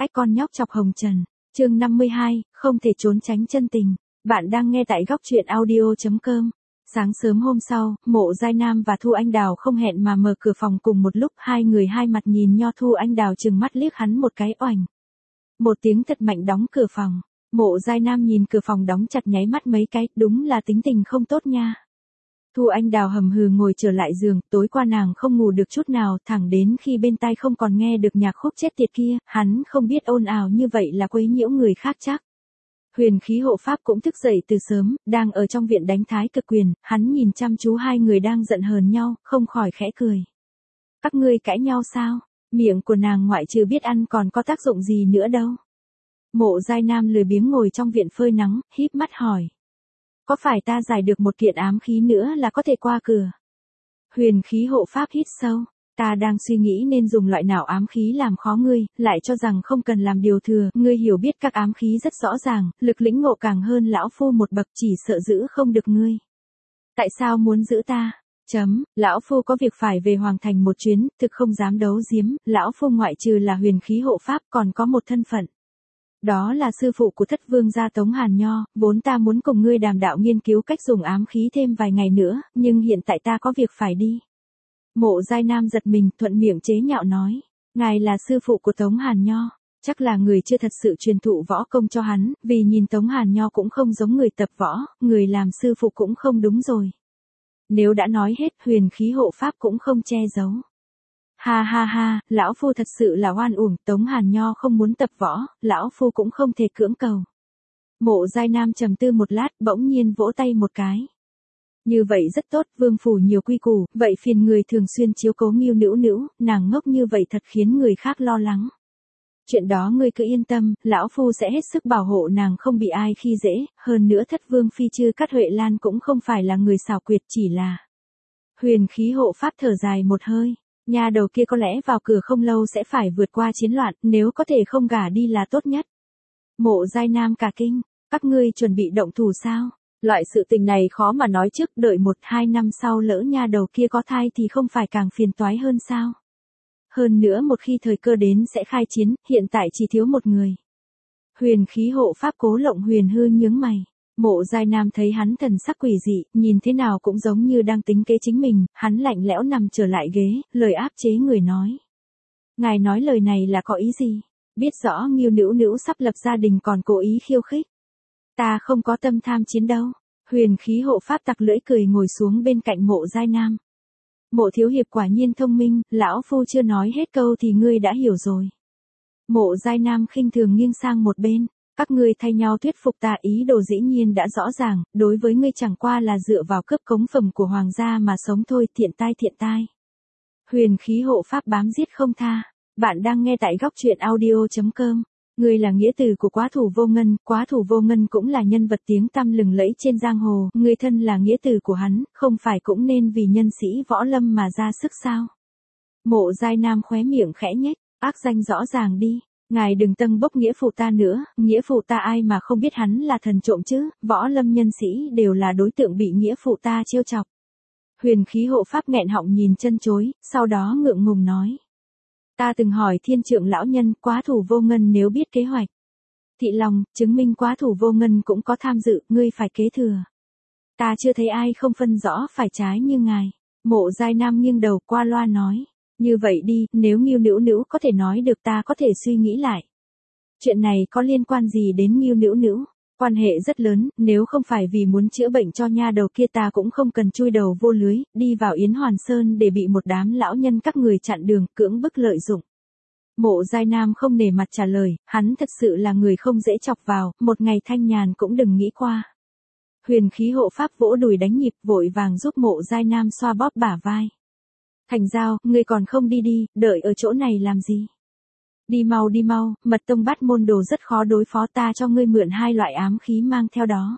Ách con nhóc chọc hồng trần. Chương 52, không thể trốn tránh chân tình. Bạn đang nghe tại góc truyện audio.com. Sáng sớm hôm sau, Mộ Giai Nam và Thu Anh Đào không hẹn mà mở cửa phòng cùng một lúc, hai người hai mặt nhìn nhau. Thu Anh Đào trừng mắt liếc hắn một cái, oành. Một tiếng thật mạnh đóng cửa phòng. Mộ Giai Nam nhìn cửa phòng đóng chặt nháy mắt mấy cái, đúng là tính tình không tốt nha. Thu Anh Đào hầm hừ ngồi trở lại giường, tối qua nàng không ngủ được chút nào, thẳng đến khi bên tai không còn nghe được nhạc khúc chết tiệt kia, hắn không biết ồn ào như vậy là quấy nhiễu người khác chắc. Huyền khí hộ pháp cũng thức dậy từ sớm, đang ở trong viện đánh thái cực quyền, hắn nhìn chăm chú hai người đang giận hờn nhau, không khỏi khẽ cười. Các ngươi cãi nhau sao? Miệng của nàng ngoại trừ biết ăn còn có tác dụng gì nữa đâu. Mộ Giai Nam lười biếng ngồi trong viện phơi nắng, híp mắt hỏi. Có phải ta giải được một kiện ám khí nữa là có thể qua cửa? Huyền khí hộ pháp hít sâu. Ta đang suy nghĩ nên dùng loại nào ám khí làm khó ngươi, lại cho rằng không cần làm điều thừa. Ngươi hiểu biết các ám khí rất rõ ràng, lực lĩnh ngộ càng hơn lão phu một bậc, chỉ sợ giữ không được ngươi. Tại sao muốn giữ ta? Lão phu có việc phải về Hoàng Thành một chuyến, thực không dám đấu giếm, lão phu ngoại trừ là huyền khí hộ pháp còn có một thân phận. Đó là sư phụ của Thất Vương gia Tống Hàn Nho, vốn ta muốn cùng ngươi đàm đạo nghiên cứu cách dùng ám khí thêm vài ngày nữa, nhưng hiện tại ta có việc phải đi. Mộ Giai Nam giật mình, thuận miệng chế nhạo nói, ngài là sư phụ của Tống Hàn Nho, chắc là người chưa thật sự truyền thụ võ công cho hắn, vì nhìn Tống Hàn Nho cũng không giống người tập võ, người làm sư phụ cũng không đúng rồi. Nếu đã nói hết, huyền khí hộ pháp cũng không che giấu. Ha ha ha, lão phu thật sự là oan uổng, Tống Hàn Nho không muốn tập võ, lão phu cũng không thể cưỡng cầu. Mộ Giai Nam trầm tư một lát, bỗng nhiên vỗ tay một cái. Như vậy rất tốt, vương phủ nhiều quy củ, vậy phiền người thường xuyên chiếu cố Ngưu Nữu Nữu, nàng ngốc như vậy thật khiến người khác lo lắng. Chuyện đó ngươi cứ yên tâm, lão phu sẽ hết sức bảo hộ nàng không bị ai khi dễ, hơn nữa Thất Vương phi Chư Cát Huệ Lan cũng không phải là người xảo quyệt, chỉ là. Huyền khí hộ pháp thở dài một hơi. Nhà đầu kia có lẽ vào cửa không lâu sẽ phải vượt qua chiến loạn, nếu có thể không gả đi là tốt nhất. Mộ Giai Nam cả kinh, các ngươi chuẩn bị động thủ sao? Loại sự tình này khó mà nói trước, đợi 1-2 năm sau lỡ nhà đầu kia có thai thì không phải càng phiền toái hơn sao? Hơn nữa một khi thời cơ đến sẽ khai chiến, hiện tại chỉ thiếu một người. Huyền khí hộ pháp Cố Lộng Huyền hư nhướng mày. Mộ Giai Nam thấy hắn thần sắc quỷ dị, nhìn thế nào cũng giống như đang tính kế chính mình, hắn lạnh lẽo nằm trở lại ghế, lời áp chế người nói. Ngài nói lời này là có ý gì? Biết rõ Ngưu Nữu Nữu sắp lập gia đình còn cố ý khiêu khích. Ta không có tâm tham chiến đâu. Huyền khí hộ pháp tặc lưỡi cười ngồi xuống bên cạnh Mộ Giai Nam. Mộ thiếu hiệp quả nhiên thông minh, lão phu chưa nói hết câu thì ngươi đã hiểu rồi. Mộ Giai Nam khinh thường nghiêng sang một bên. Các ngươi thay nhau thuyết phục ta, ý đồ dĩ nhiên đã rõ ràng, đối với ngươi chẳng qua là dựa vào cướp cống phẩm của hoàng gia mà sống thôi, thiện tai. Huyền khí hộ pháp bám giết không tha. Bạn đang nghe tại góc truyện audio.com. Ngươi là nghĩa tử của Quá Thủ Vô Ngân cũng là nhân vật tiếng tăm lừng lẫy trên giang hồ, ngươi thân là nghĩa tử của hắn, không phải cũng nên vì nhân sĩ võ lâm mà ra sức sao? Mộ Giai Nam khóe miệng khẽ nhếch, ác danh rõ ràng đi. Ngài đừng tâng bốc nghĩa phụ ta nữa, nghĩa phụ ta ai mà không biết hắn là thần trộm chứ, võ lâm nhân sĩ đều là đối tượng bị nghĩa phụ ta trêu chọc. Huyền khí hộ pháp nghẹn họng nhìn chân chối, sau đó ngượng ngùng nói. Ta từng hỏi Thiên Trượng lão nhân, Quá Thủ Vô Ngân nếu biết kế hoạch Thị Long, chứng minh Quá Thủ Vô Ngân cũng có tham dự, ngươi phải kế thừa. Ta chưa thấy ai không phân rõ phải trái như ngài. Mộ Giai Nam nghiêng đầu qua loa nói. Như vậy đi, nếu Ngưu Nữu Nữu có thể nói được ta có thể suy nghĩ lại. Chuyện này có liên quan gì đến Ngưu Nữu Nữu? Quan hệ rất lớn, nếu không phải vì muốn chữa bệnh cho nha đầu kia ta cũng không cần chui đầu vô lưới, đi vào Yến Hoàn Sơn để bị một đám lão nhân các người chặn đường, cưỡng bức lợi dụng. Mộ Giai Nam không nể mặt trả lời, hắn thật sự là người không dễ chọc vào, một ngày thanh nhàn cũng đừng nghĩ qua. Huyền khí hộ pháp vỗ đùi đánh nhịp, vội vàng giúp Mộ Giai Nam xoa bóp bả vai. Thành Giao, ngươi còn không đi, đợi ở chỗ này làm gì? Đi mau, Mật Tông Bát Môn Đồ rất khó đối phó, ta cho ngươi mượn 2 loại ám khí mang theo đó.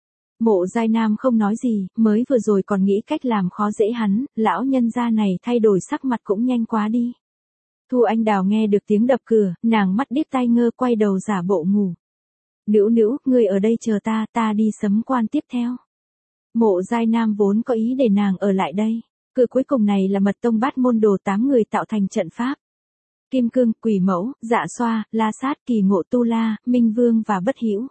Mộ Giai Nam không nói gì, mới vừa rồi còn nghĩ cách làm khó dễ hắn, lão nhân gia này thay đổi sắc mặt cũng nhanh quá đi. Thu Anh Đào nghe được tiếng đập cửa, nàng mắt điếc tai ngơ quay đầu giả bộ ngủ. Nữu Nữu, ngươi ở đây chờ ta đi sấm quan tiếp theo. Mộ Giai Nam vốn có ý để nàng ở lại đây. Cửa cuối cùng này là Mật Tông Bát Môn Đồ 8 người tạo thành trận pháp. Kim Cương, Quỷ Mẫu, Dạ Xoa, La Sát, Kỳ Ngộ, Tu La, Minh Vương và Bất Hữu.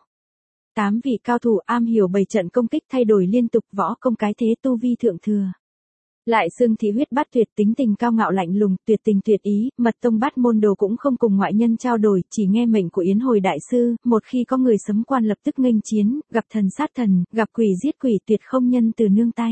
8 vị cao thủ am hiểu 7 trận công kích thay đổi liên tục, võ công cái thế, tu vi thượng thừa. Lại xưng thị huyết bát tuyệt, tính tình cao ngạo lạnh lùng, tuyệt tình tuyệt ý, mật tông bát môn đồ cũng không cùng ngoại nhân trao đổi, chỉ nghe mệnh của Yến Hồi đại sư, một khi có người sấm quan lập tức nghênh chiến, gặp thần sát thần, gặp quỷ giết quỷ, tuyệt không nhân từ nương tay.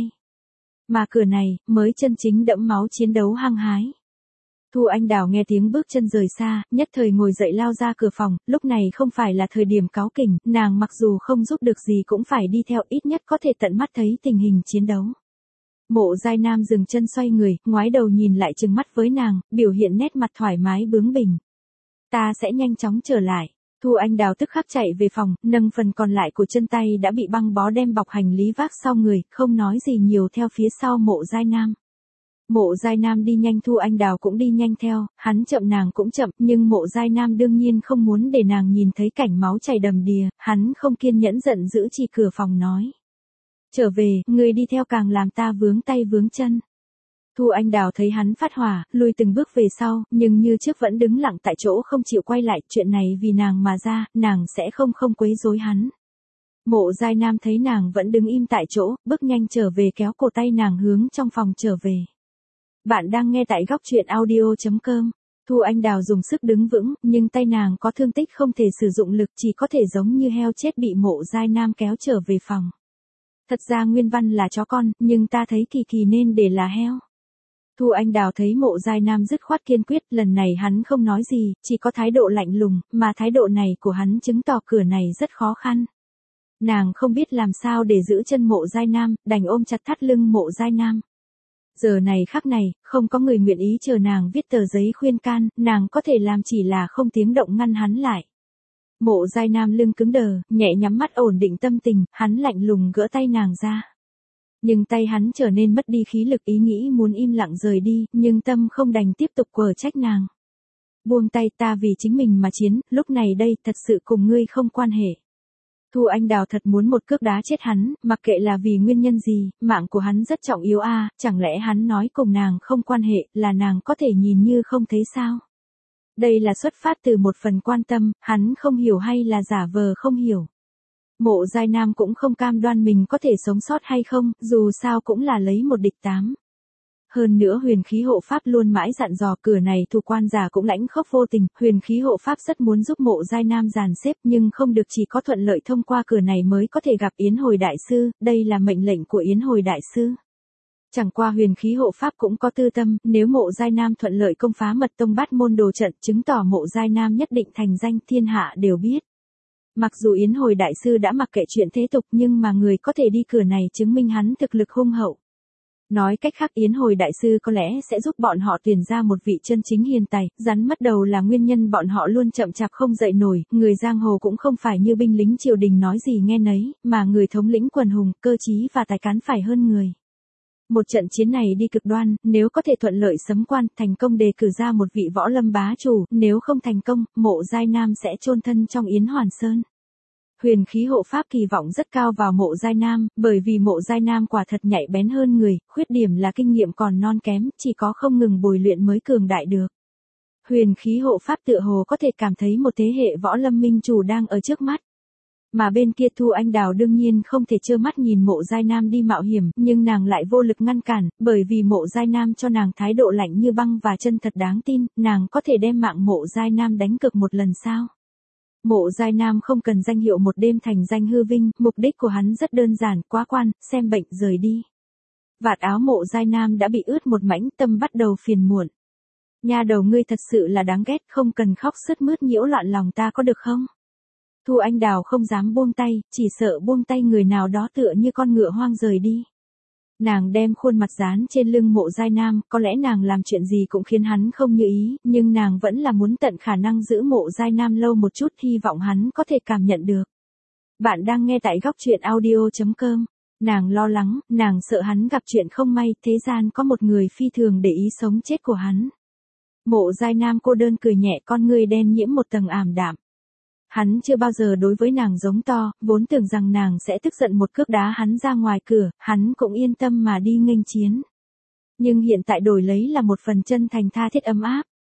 Mà cửa này, mới chân chính đẫm máu chiến đấu hăng hái. Thu Anh Đào nghe tiếng bước chân rời xa, nhất thời ngồi dậy lao ra cửa phòng, lúc này không phải là thời điểm cáu kỉnh, nàng mặc dù không giúp được gì cũng phải đi theo, ít nhất có thể tận mắt thấy tình hình chiến đấu. Mộ Giai Nam dừng chân xoay người, ngoái đầu nhìn lại trừng mắt với nàng, biểu hiện nét mặt thoải mái bướng bỉnh. Ta sẽ nhanh chóng trở lại. Thu Anh Đào tức khắc chạy về phòng, nâng phần còn lại của chân tay đã bị băng bó đem bọc hành lý vác sau người, không nói gì nhiều theo phía sau Mộ Giai Nam. Mộ Giai Nam đi nhanh, Thu Anh Đào cũng đi nhanh theo, hắn chậm nàng cũng chậm, nhưng Mộ Giai Nam đương nhiên không muốn để nàng nhìn thấy cảnh máu chảy đầm đìa, hắn không kiên nhẫn giận dữ chỉ cửa phòng nói. Trở về, người đi theo càng làm ta vướng tay vướng chân. Thu Anh Đào thấy hắn phát hỏa, lùi từng bước về sau, nhưng như trước vẫn đứng lặng tại chỗ không chịu quay lại, chuyện này vì nàng mà ra, nàng sẽ không quấy rối hắn. Mộ Giai Nam thấy nàng vẫn đứng im tại chỗ, bước nhanh trở về kéo cổ tay nàng hướng trong phòng trở về. Bạn đang nghe tại góc truyện audio.com. Thu Anh Đào dùng sức đứng vững, nhưng tay nàng có thương tích không thể sử dụng lực, chỉ có thể giống như heo chết bị Mộ Giai Nam kéo trở về phòng. Thật ra nguyên văn là chó con, nhưng ta thấy Kỳ Kỳ nên để là heo. Thu Anh Đào thấy Mộ Giai Nam dứt khoát kiên quyết, lần này hắn không nói gì, chỉ có thái độ lạnh lùng, mà thái độ này của hắn chứng tỏ cửa này rất khó khăn. Nàng không biết làm sao để giữ chân Mộ Giai Nam, đành ôm chặt thắt lưng Mộ Giai Nam. Giờ này khắc này, không có người nguyện ý chờ nàng viết tờ giấy khuyên can, nàng có thể làm chỉ là không tiếng động ngăn hắn lại. Mộ Giai Nam lưng cứng đờ, nhẹ nhắm mắt ổn định tâm tình, hắn lạnh lùng gỡ tay nàng ra. Nhưng tay hắn trở nên mất đi khí lực, ý nghĩ muốn im lặng rời đi, nhưng tâm không đành tiếp tục quở trách nàng. Buông tay, ta vì chính mình mà chiến, lúc này đây thật sự cùng ngươi không quan hệ. Thu Anh Đào thật muốn một cước đá chết hắn, mặc kệ là vì nguyên nhân gì, mạng của hắn rất trọng yếu a, chẳng lẽ hắn nói cùng nàng không quan hệ, là nàng có thể nhìn như không thấy sao? Đây là xuất phát từ một phần quan tâm, hắn không hiểu hay là giả vờ không hiểu. Mộ Giai Nam cũng không cam đoan mình có thể sống sót hay không, dù sao cũng là lấy một địch 8. Hơn nữa huyền khí hộ pháp luôn mãi dặn dò, cửa này thủ quan giả cũng lãnh khốc vô tình, huyền khí hộ pháp rất muốn giúp Mộ Giai Nam dàn xếp nhưng không được, chỉ có thuận lợi thông qua cửa này mới có thể gặp Yến Hồi đại sư, đây là mệnh lệnh của Yến Hồi đại sư. Chẳng qua huyền khí hộ pháp cũng có tư tâm, nếu Mộ Giai Nam thuận lợi công phá mật tông bát môn đồ trận, chứng tỏ Mộ Giai Nam nhất định thành danh, thiên hạ đều biết. Mặc dù Yến Hồi đại sư đã mặc kệ chuyện thế tục nhưng mà người có thể đi cửa này chứng minh hắn thực lực hung hậu. Nói cách khác, Yến Hồi đại sư có lẽ sẽ giúp bọn họ tuyển ra một vị chân chính hiền tài, rắn mất đầu là nguyên nhân bọn họ luôn chậm chạp không dậy nổi, người giang hồ cũng không phải như binh lính triều đình nói gì nghe nấy, mà người thống lĩnh quần hùng, cơ trí và tài cán phải hơn người. Một trận chiến này đi cực đoan, nếu có thể thuận lợi sấm quan, thành công đề cử ra một vị võ lâm bá chủ, nếu không thành công, Mộ Giai Nam sẽ chôn thân trong Yến Hoàn Sơn. Huyền khí hộ pháp kỳ vọng rất cao vào Mộ Giai Nam, bởi vì Mộ Giai Nam quả thật nhạy bén hơn người, khuyết điểm là kinh nghiệm còn non kém, chỉ có không ngừng bồi luyện mới cường đại được. Huyền khí hộ pháp tựa hồ có thể cảm thấy một thế hệ võ lâm minh chủ đang ở trước mắt. Mà bên kia Thu Anh Đào đương nhiên không thể trơ mắt nhìn Mộ Giai Nam đi mạo hiểm, nhưng nàng lại vô lực ngăn cản, bởi vì Mộ Giai Nam cho nàng thái độ lạnh như băng và chân thật đáng tin, nàng có thể đem mạng Mộ Giai Nam đánh cược một lần sao? Mộ Giai Nam không cần danh hiệu một đêm thành danh hư vinh, mục đích của hắn rất đơn giản, quá quan, xem bệnh rời đi. Vạt áo Mộ Giai Nam đã bị ướt một mảnh, tâm bắt đầu phiền muộn. Nha đầu ngươi thật sự là đáng ghét, không cần khóc sướt mướt nhiễu loạn lòng ta có được không? Thu Anh Đào không dám buông tay, chỉ sợ buông tay người nào đó tựa như con ngựa hoang rời đi. Nàng đem khuôn mặt dán trên lưng Mộ Giai Nam, có lẽ nàng làm chuyện gì cũng khiến hắn không như ý, nhưng nàng vẫn là muốn tận khả năng giữ Mộ Giai Nam lâu một chút, hy vọng hắn có thể cảm nhận được. Bạn đang nghe tại góc truyện audio.com. Nàng lo lắng, nàng sợ hắn gặp chuyện không may, thế gian có một người phi thường để ý sống chết của hắn. Mộ Giai Nam cô đơn cười nhẹ, con ngươi đen nhiễm một tầng ảm đạm. Hắn chưa bao giờ đối với nàng giống to, vốn tưởng rằng nàng sẽ tức giận một cước đá hắn ra ngoài cửa, hắn cũng yên tâm mà đi nghênh chiến. Nhưng hiện tại đổi lấy là một phần chân thành tha thiết ấm áp.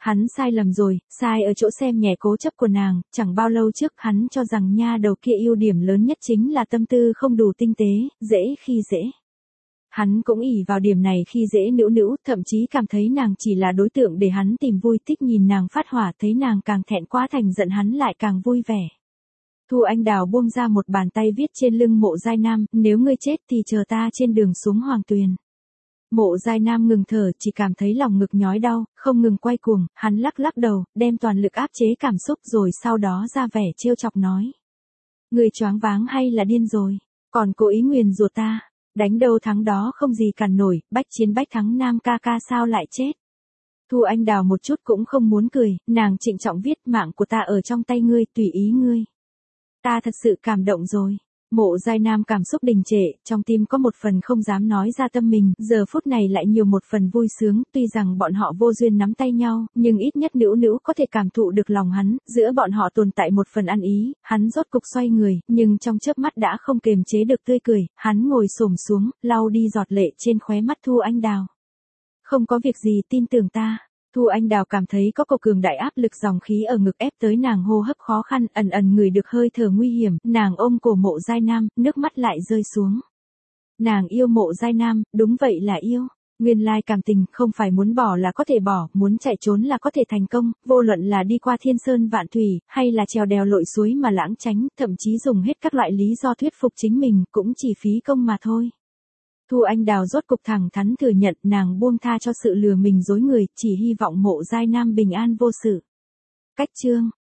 Hắn sai lầm rồi, sai ở chỗ xem nhẹ cố chấp của nàng, chẳng bao lâu trước hắn cho rằng nha đầu kia ưu điểm lớn nhất chính là tâm tư không đủ tinh tế, dễ khi dễ. Hắn cũng ỷ vào điểm này khi dễ nữu nữu, thậm chí cảm thấy nàng chỉ là đối tượng để hắn tìm vui, thích nhìn nàng phát hỏa, thấy nàng càng thẹn quá thành giận hắn lại càng vui vẻ. Thu Anh Đào buông ra một bàn tay viết trên lưng Mộ Giai Nam, nếu ngươi chết thì chờ ta trên đường xuống Hoàng Tuyền. Mộ Giai Nam ngừng thở, chỉ cảm thấy lòng ngực nhói đau, không ngừng quay cuồng, hắn lắc lắc đầu, đem toàn lực áp chế cảm xúc rồi sau đó ra vẻ trêu chọc nói. Ngươi choáng váng hay là điên rồi, còn cố ý nguyền rủa ta, đánh đâu thắng đó không gì cản nổi, bách chiến bách thắng Nam ca ca sao lại chết. Thu Anh Đào một chút cũng không muốn cười, nàng trịnh trọng viết mạng của ta ở trong tay ngươi, tùy ý ngươi. Ta thật sự cảm động rồi. Mộ Giai Nam cảm xúc đình trệ, trong tim có một phần không dám nói ra tâm mình, giờ phút này lại nhiều một phần vui sướng, tuy rằng bọn họ vô duyên nắm tay nhau, nhưng ít nhất Nữu Nữu có thể cảm thụ được lòng hắn, giữa bọn họ tồn tại một phần ăn ý, hắn rốt cục xoay người, nhưng trong chớp mắt đã không kềm chế được tươi cười, hắn ngồi xổm xuống, lau đi giọt lệ trên khóe mắt Thu Anh Đào. Không có việc gì, tin tưởng ta. Thu Anh Đào cảm thấy có cổ cường đại áp lực dòng khí ở ngực ép tới nàng, hô hấp khó khăn, ẩn ẩn ngửi được hơi thở nguy hiểm, nàng ôm cổ Mộ Giai Nam, nước mắt lại rơi xuống. Nàng yêu Mộ Giai Nam, đúng vậy là yêu. Nguyên lai cảm tình không phải muốn bỏ là có thể bỏ, muốn chạy trốn là có thể thành công, vô luận là đi qua thiên sơn vạn thủy, hay là trèo đèo lội suối mà lãng tránh, thậm chí dùng hết các loại lý do thuyết phục chính mình, cũng chỉ phí công mà thôi. Thu Anh Đào rốt cục thẳng thắn thừa nhận, nàng buông tha cho sự lừa mình dối người, chỉ hy vọng Mộ Giai Nam bình an vô sự. Cách chương